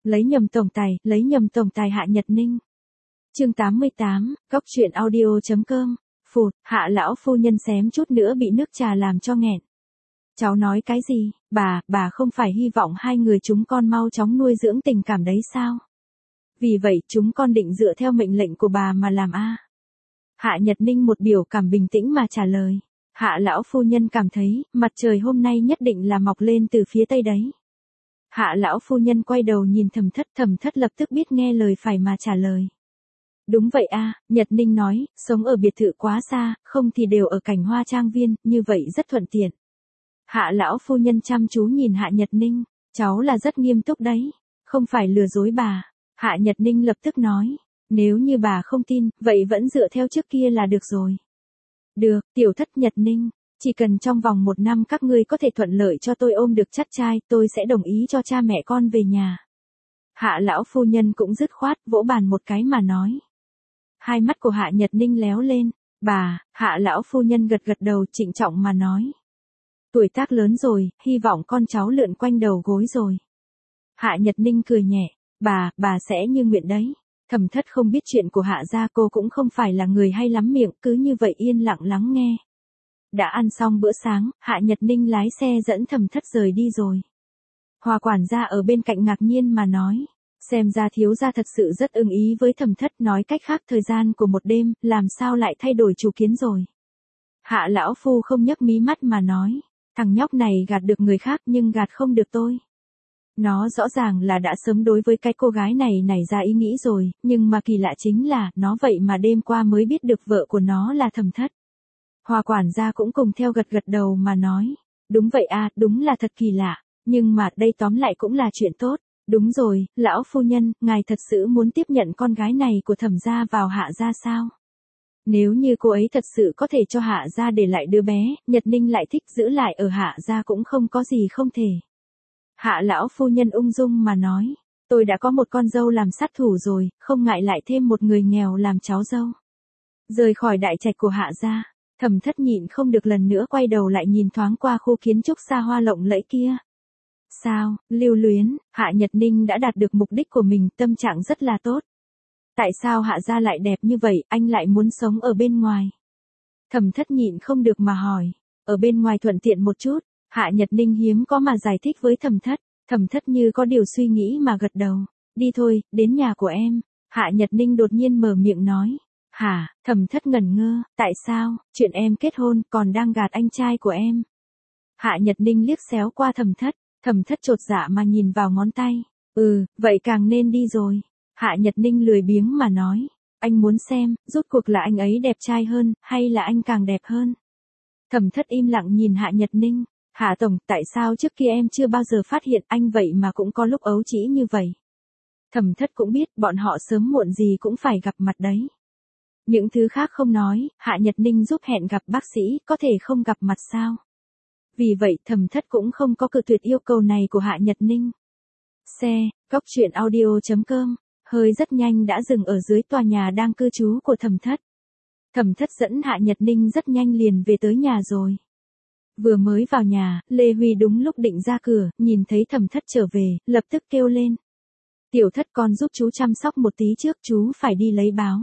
lấy nhầm tổng tài Hạ Nhật Ninh. Chương 88, góc truyện audio.com. Phụt, Hạ lão phu nhân xém chút nữa bị nước trà làm cho nghẹn. Cháu nói cái gì, bà không phải hy vọng hai người chúng con mau chóng nuôi dưỡng tình cảm đấy sao? Vì vậy chúng con định dựa theo mệnh lệnh của bà mà làm a. Hạ Nhật Ninh một biểu cảm bình tĩnh mà trả lời. Hạ lão phu nhân cảm thấy, mặt trời hôm nay nhất định là mọc lên từ phía tây đấy. Hạ lão phu nhân quay đầu nhìn Thẩm Thất lập tức biết nghe lời phải mà trả lời. Đúng vậy a, Nhật Ninh nói, sống ở biệt thự quá xa, không thì đều ở cảnh hoa trang viên, như vậy rất thuận tiện. Hạ lão phu nhân chăm chú nhìn Hạ Nhật Ninh, cháu là rất nghiêm túc đấy, không phải lừa dối bà. Hạ Nhật Ninh lập tức nói, nếu như bà không tin, vậy vẫn dựa theo trước kia là được rồi. Được, tiểu thất Nhật Ninh, chỉ cần trong vòng 1 năm các ngươi có thể thuận lợi cho tôi ôm được chắt trai, tôi sẽ đồng ý cho cha mẹ con về nhà. Hạ lão phu nhân cũng dứt khoát, vỗ bàn một cái mà nói. Hai mắt của Hạ Nhật Ninh léo lên, Hạ lão phu nhân gật đầu trịnh trọng mà nói. Tuổi tác lớn rồi, hy vọng con cháu lượn quanh đầu gối rồi. Hạ Nhật Ninh cười nhẹ, bà sẽ như nguyện đấy. Thẩm Thất không biết chuyện của Hạ gia, cô cũng không phải là người hay lắm miệng, cứ như vậy yên lặng lắng nghe. Đã ăn xong bữa sáng, Hạ Nhật Ninh lái xe dẫn Thẩm Thất rời đi rồi. Hòa quản gia ở bên cạnh ngạc nhiên mà nói, xem ra thiếu gia thật sự rất ưng ý với Thẩm Thất, nói cách khác thời gian của một đêm, làm sao lại thay đổi chủ kiến rồi. Hạ lão phu không nhấc mí mắt mà nói, thằng nhóc này gạt được người khác nhưng gạt không được tôi. Nó rõ ràng là đã sớm đối với cái cô gái này nảy ra ý nghĩ rồi, nhưng mà kỳ lạ chính là, nó vậy mà đêm qua mới biết được vợ của nó là Thẩm Thất. Hòa quản gia cũng cùng theo gật đầu mà nói, đúng vậy a, đúng là thật kỳ lạ, nhưng mà đây tóm lại cũng là chuyện tốt. Đúng rồi, lão phu nhân, ngài thật sự muốn tiếp nhận con gái này của Thẩm gia vào Hạ gia sao? Nếu như cô ấy thật sự có thể cho Hạ gia để lại đứa bé, Nhật Ninh lại thích giữ lại ở Hạ gia cũng không có gì không thể. Hạ lão phu nhân ung dung mà nói, tôi đã có một con dâu làm sát thủ rồi, không ngại lại thêm một người nghèo làm cháu dâu. Rời khỏi đại trạch của Hạ gia, Thẩm Thất nhịn không được lần nữa quay đầu lại nhìn thoáng qua khu kiến trúc xa hoa lộng lẫy kia. Sao, lưu luyến, Hạ Nhật Ninh đã đạt được mục đích của mình, tâm trạng rất là tốt. Tại sao Hạ gia lại đẹp như vậy, anh lại muốn sống ở bên ngoài? Thẩm Thất nhịn không được mà hỏi, ở bên ngoài thuận tiện một chút. Hạ Nhật Ninh hiếm có mà giải thích với Thẩm Thất như có điều suy nghĩ mà gật đầu. Đi thôi, đến nhà của em. Hạ Nhật Ninh đột nhiên mở miệng nói. Hả, Thẩm Thất ngẩn ngơ, tại sao, chuyện em kết hôn còn đang gạt anh trai của em. Hạ Nhật Ninh liếc xéo qua Thẩm Thất chột dạ mà nhìn vào ngón tay. Vậy càng nên đi rồi. Hạ Nhật Ninh lười biếng mà nói. Anh muốn xem, rốt cuộc là anh ấy đẹp trai hơn, hay là anh càng đẹp hơn. Thẩm Thất im lặng nhìn Hạ Nhật Ninh. Hạ tổng, tại sao trước kia em chưa bao giờ phát hiện anh vậy mà cũng có lúc ấu trĩ như vậy. Thẩm Thất cũng biết bọn họ sớm muộn gì cũng phải gặp mặt đấy. Những thứ khác không nói, Hạ Nhật Ninh giúp hẹn gặp bác sĩ, có thể không gặp mặt sao. Vì vậy Thẩm Thất cũng không có cự tuyệt yêu cầu này của Hạ Nhật Ninh. Xe, góc truyện audio.com, hơi rất nhanh đã dừng ở dưới tòa nhà đang cư trú của Thẩm Thất. Thẩm Thất dẫn Hạ Nhật Ninh rất nhanh liền về tới nhà rồi. Vừa mới vào nhà, Lê Huy đúng lúc định ra cửa, nhìn thấy Thẩm Thất trở về, lập tức kêu lên. Tiểu Thất con giúp chú chăm sóc một tí trước, chú phải đi lấy báo.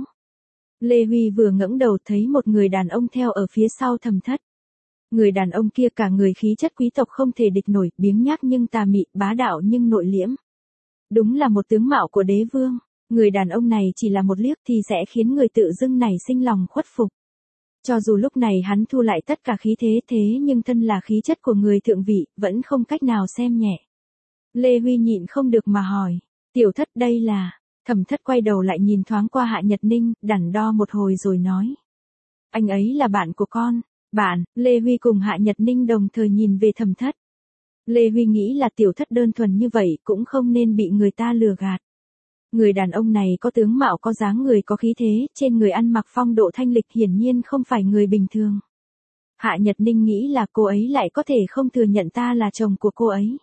Lê Huy vừa ngẩng đầu thấy một người đàn ông theo ở phía sau Thẩm Thất. Người đàn ông kia cả người khí chất quý tộc không thể địch nổi, biếng nhác nhưng tà mị, bá đạo nhưng nội liễm. Đúng là một tướng mạo của đế vương, người đàn ông này chỉ là một liếc thì sẽ khiến người tự dưng nảy sinh lòng khuất phục. Cho dù lúc này hắn thu lại tất cả khí thế nhưng thân là khí chất của người thượng vị, vẫn không cách nào xem nhẹ. Lê Huy nhịn không được mà hỏi, Tiểu Thất đây là, Thẩm Thất quay đầu lại nhìn thoáng qua Hạ Nhật Ninh, đắn đo một hồi rồi nói. Anh ấy là bạn của con. Bạn, Lê Huy cùng Hạ Nhật Ninh đồng thời nhìn về Thẩm Thất. Lê Huy nghĩ là Tiểu Thất đơn thuần như vậy cũng không nên bị người ta lừa gạt. Người đàn ông này có tướng mạo có dáng người có khí thế, trên người ăn mặc phong độ thanh lịch, hiển nhiên không phải người bình thường. Hạ Nhật Ninh nghĩ là cô ấy lại có thể không thừa nhận ta là chồng của cô ấy.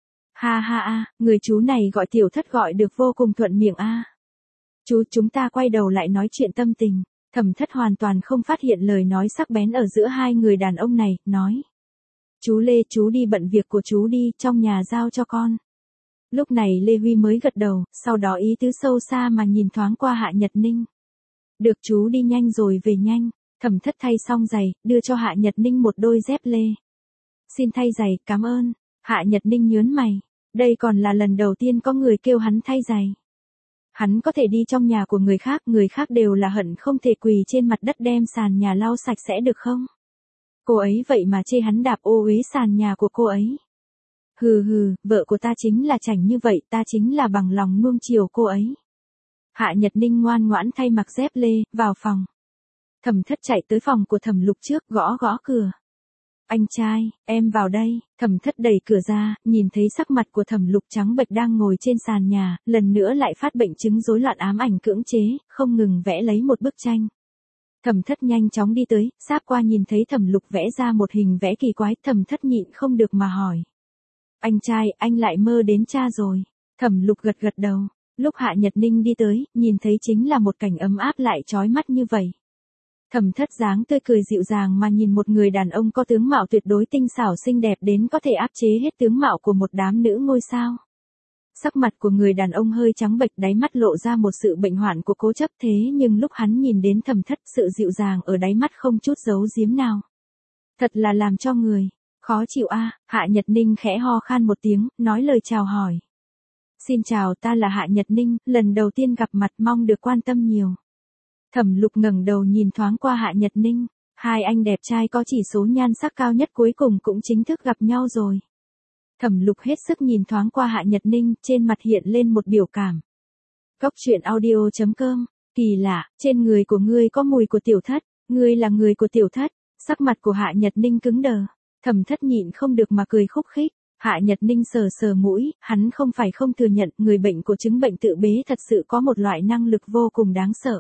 Ha, người chú này gọi Tiểu Thất gọi được vô cùng thuận miệng a. Chúng ta quay đầu lại nói chuyện tâm tình. Thẩm Thất hoàn toàn không phát hiện lời nói sắc bén ở giữa hai người đàn ông này, nói. Chú Lê, chú đi bận việc của chú đi, trong nhà giao cho con. Lúc này Lê Huy mới gật đầu, sau đó ý tứ sâu xa mà nhìn thoáng qua Hạ Nhật Ninh. Được chú đi nhanh rồi về nhanh. Thẩm Thất thay xong giày, đưa cho Hạ Nhật Ninh một đôi dép lê. Xin thay giày, cảm ơn. Hạ Nhật Ninh nhớn mày. Đây còn là lần đầu tiên có người kêu hắn thay giày. Hắn có thể đi trong nhà của người khác đều là hận không thể quỳ trên mặt đất đem sàn nhà lau sạch sẽ được không? Cô ấy vậy mà chê hắn đạp ô uế sàn nhà của cô ấy. Hừ hừ, vợ của ta chính là chảnh như vậy, ta chính là bằng lòng nuông chiều cô ấy. Hạ Nhật Ninh ngoan ngoãn thay mặc dép lê, vào phòng. Thẩm Thất chạy tới phòng của Thẩm Lục trước, gõ gõ cửa. Anh trai, em vào đây. Thẩm Thất đẩy cửa ra, nhìn thấy sắc mặt của Thẩm Lục trắng bệch đang ngồi trên sàn nhà, lần nữa lại phát bệnh chứng rối loạn ám ảnh cưỡng chế, không ngừng vẽ lấy một bức tranh. Thẩm Thất nhanh chóng đi tới, sáp qua nhìn thấy Thẩm Lục vẽ ra một hình vẽ kỳ quái, Thẩm Thất nhịn không được mà hỏi. Anh trai, anh lại mơ đến cha rồi. Thẩm Lục gật gật đầu. Lúc Hạ Nhật Ninh đi tới, nhìn thấy chính là một cảnh ấm áp lại chói mắt như vậy. Thẩm Thất dáng tươi cười dịu dàng mà nhìn một người đàn ông có tướng mạo tuyệt đối tinh xảo xinh đẹp đến có thể áp chế hết tướng mạo của một đám nữ ngôi sao. Sắc mặt của người đàn ông hơi trắng bệch, đáy mắt lộ ra một sự bệnh hoạn của cố chấp, thế nhưng lúc hắn nhìn đến Thẩm Thất, sự dịu dàng ở đáy mắt không chút giấu giếm nào. Thật là làm cho người khó chịu a. Hạ Nhật Ninh khẽ ho khan một tiếng, nói lời chào hỏi. Xin chào, ta là Hạ Nhật Ninh, lần đầu tiên gặp mặt, mong được quan tâm nhiều. Thẩm Lục ngẩng đầu nhìn thoáng qua Hạ Nhật Ninh, hai anh đẹp trai có chỉ số nhan sắc cao nhất cuối cùng cũng chính thức gặp nhau rồi. Thẩm Lục hết sức nhìn thoáng qua Hạ Nhật Ninh, trên mặt hiện lên một biểu cảm. Cốc truyện audio.com, kỳ lạ, trên người của ngươi có mùi của tiểu thất, ngươi là người của tiểu thất. Sắc mặt của Hạ Nhật Ninh cứng đờ, Thẩm Thất nhịn không được mà cười khúc khích. Hạ Nhật Ninh sờ sờ mũi, hắn không phải không thừa nhận, người bệnh của chứng bệnh tự bế thật sự có một loại năng lực vô cùng đáng sợ.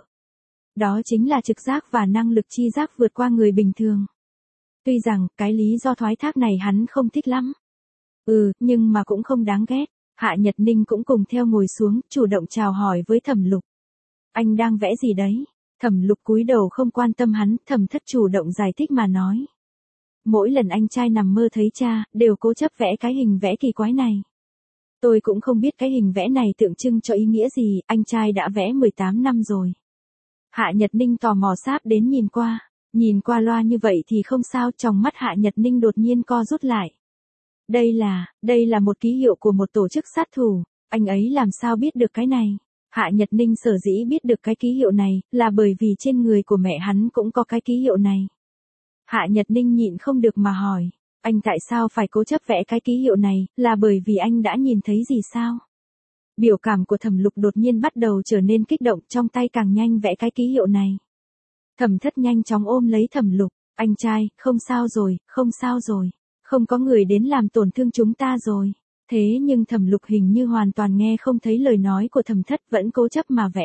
Đó chính là trực giác và năng lực chi giác vượt qua người bình thường. Tuy rằng, cái lý do thoái thác này hắn không thích lắm. Nhưng mà cũng không đáng ghét. Hạ Nhật Ninh cũng cùng theo ngồi xuống, chủ động chào hỏi với Thẩm Lục. Anh đang vẽ gì đấy? Thẩm Lục cúi đầu không quan tâm hắn, Thẩm Thất chủ động giải thích mà nói. Mỗi lần anh trai nằm mơ thấy cha, đều cố chấp vẽ cái hình vẽ kỳ quái này. Tôi cũng không biết cái hình vẽ này tượng trưng cho ý nghĩa gì, anh trai đã vẽ 18 năm rồi. Hạ Nhật Ninh tò mò sáp đến nhìn qua loa như vậy thì không sao, trong mắt Hạ Nhật Ninh đột nhiên co rút lại. Đây là một ký hiệu của một tổ chức sát thủ, anh ấy làm sao biết được cái này? Hạ Nhật Ninh sở dĩ biết được cái ký hiệu này, là bởi vì trên người của mẹ hắn cũng có cái ký hiệu này. Hạ Nhật Ninh nhịn không được mà hỏi, anh tại sao phải cố chấp vẽ cái ký hiệu này, là bởi vì anh đã nhìn thấy gì sao? Biểu cảm của Thẩm Lục đột nhiên bắt đầu trở nên kích động, trong tay càng nhanh vẽ cái ký hiệu này. Thẩm Thất nhanh chóng ôm lấy Thẩm Lục, anh trai, không sao rồi, không có người đến làm tổn thương chúng ta rồi. Thế nhưng Thẩm Lục hình như hoàn toàn nghe không thấy lời nói của Thẩm Thất, vẫn cố chấp mà vẽ.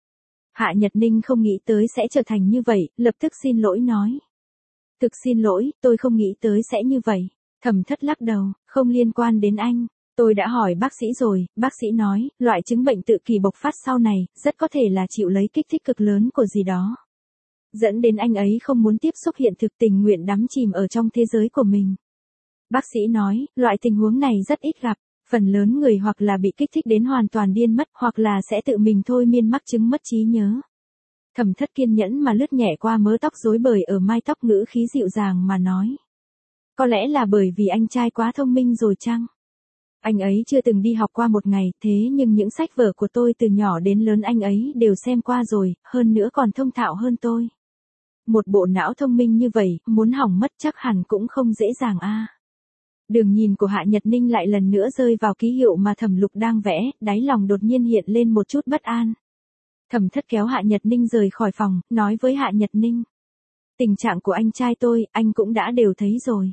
Hạ Nhật Ninh không nghĩ tới sẽ trở thành như vậy, lập tức xin lỗi nói. Thực xin lỗi, tôi không nghĩ tới sẽ như vậy. Thẩm Thất lắc đầu, không liên quan đến anh. Tôi đã hỏi bác sĩ rồi, bác sĩ nói, loại chứng bệnh tự kỷ bộc phát sau này, rất có thể là chịu lấy kích thích cực lớn của gì đó. Dẫn đến anh ấy không muốn tiếp xúc hiện thực, tình nguyện đắm chìm ở trong thế giới của mình. Bác sĩ nói, loại tình huống này rất ít gặp, phần lớn người hoặc là bị kích thích đến hoàn toàn điên mất, hoặc là sẽ tự mình thôi miên mắc chứng mất trí nhớ. Thẩm Thất kiên nhẫn mà lướt nhẹ qua mớ tóc rối bời ở mai tóc, ngữ khí dịu dàng mà nói. Có lẽ là bởi vì anh trai quá thông minh rồi chăng? Anh ấy chưa từng đi học qua một ngày, thế nhưng những sách vở của tôi từ nhỏ đến lớn anh ấy đều xem qua rồi, hơn nữa còn thông thạo hơn tôi. Một bộ não thông minh như vậy, muốn hỏng mất chắc hẳn cũng không dễ dàng a. Đường nhìn của Hạ Nhật Ninh lại lần nữa rơi vào ký hiệu mà Thẩm Lục đang vẽ, đáy lòng đột nhiên hiện lên một chút bất an. Thẩm Thất kéo Hạ Nhật Ninh rời khỏi phòng, nói với Hạ Nhật Ninh. Tình trạng của anh trai tôi, anh cũng đã đều thấy rồi.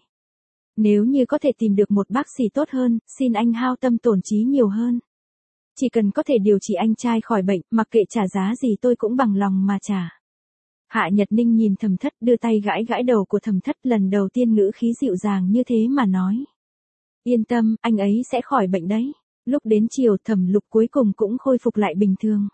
Nếu như có thể tìm được một bác sĩ tốt hơn, xin anh hao tâm tổn trí nhiều hơn. Chỉ cần có thể điều trị anh trai khỏi bệnh, mặc kệ trả giá gì tôi cũng bằng lòng mà trả. Hạ Nhật Ninh nhìn Thẩm Thất, đưa tay gãi gãi đầu của Thẩm Thất, lần đầu tiên ngữ khí dịu dàng như thế mà nói. Yên tâm, anh ấy sẽ khỏi bệnh đấy. Lúc đến chiều Thẩm Lục cuối cùng cũng khôi phục lại bình thường.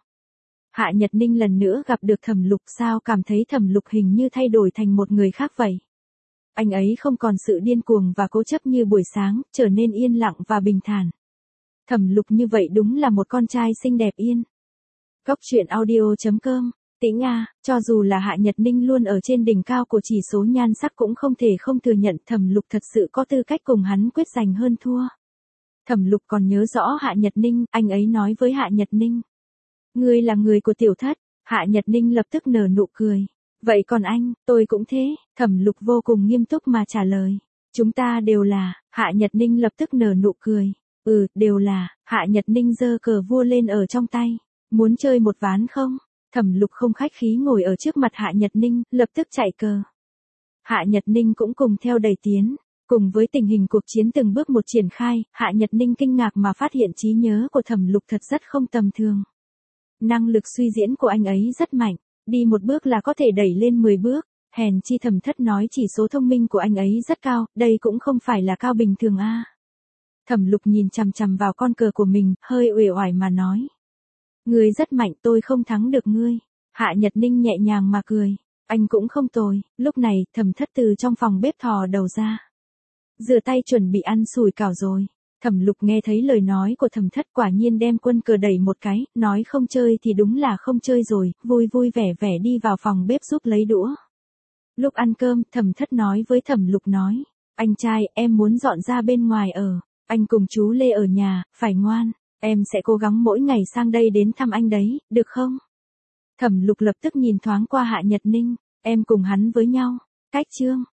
Hạ Nhật Ninh lần nữa gặp được Thẩm Lục, sao cảm thấy Thẩm Lục hình như thay đổi thành một người khác vậy. Anh ấy không còn sự điên cuồng và cố chấp như buổi sáng, trở nên yên lặng và bình thản. Thẩm Lục như vậy đúng là một con trai xinh đẹp yên. Cốc truyện audio.com. Tĩnh A, cho dù là Hạ Nhật Ninh luôn ở trên đỉnh cao của chỉ số nhan sắc cũng không thể không thừa nhận Thẩm Lục thật sự có tư cách cùng hắn quyết giành hơn thua. Thẩm Lục còn nhớ rõ Hạ Nhật Ninh, anh ấy nói với Hạ Nhật Ninh. Ngươi là người của tiểu thất, Hạ Nhật Ninh lập tức nở nụ cười. Vậy còn anh, tôi cũng thế, Thẩm Lục vô cùng nghiêm túc mà trả lời. Chúng ta đều là, Hạ Nhật Ninh lập tức nở nụ cười. Đều là, Hạ Nhật Ninh giơ cờ vua lên ở trong tay. Muốn chơi một ván không? Thẩm Lục không khách khí ngồi ở trước mặt Hạ Nhật Ninh, lập tức chạy cờ. Hạ Nhật Ninh cũng cùng theo đẩy tiến. Cùng với tình hình cuộc chiến từng bước một triển khai, Hạ Nhật Ninh kinh ngạc mà phát hiện trí nhớ của Thẩm Lục thật rất không tầm thường. Năng lực suy diễn của anh ấy rất mạnh, đi một bước là có thể đẩy lên 10 bước. Hèn chi Thẩm Thất nói chỉ số thông minh của anh ấy rất cao, đây cũng không phải là cao bình thường a. Thẩm Lục nhìn chằm chằm vào con cờ của mình, hơi uể oải mà nói. Ngươi rất mạnh, tôi không thắng được ngươi. Hạ Nhật Ninh nhẹ nhàng mà cười. Anh cũng không tồi. Lúc này, Thẩm Thất từ trong phòng bếp thò đầu ra. Rửa tay chuẩn bị ăn sủi cảo rồi. Thẩm Lục nghe thấy lời nói của Thẩm Thất quả nhiên đem quân cờ đẩy một cái, nói không chơi thì đúng là không chơi rồi, vui vui vẻ vẻ đi vào phòng bếp giúp lấy đũa. Lúc ăn cơm, Thẩm Thất nói với Thẩm Lục nói. Anh trai, em muốn dọn ra bên ngoài ở. Anh cùng chú Lê ở nhà, phải ngoan. Em sẽ cố gắng mỗi ngày sang đây đến thăm anh đấy, được không? Thẩm Lục lập tức nhìn thoáng qua Hạ Nhật Ninh. Em cùng hắn với nhau. Cách chương.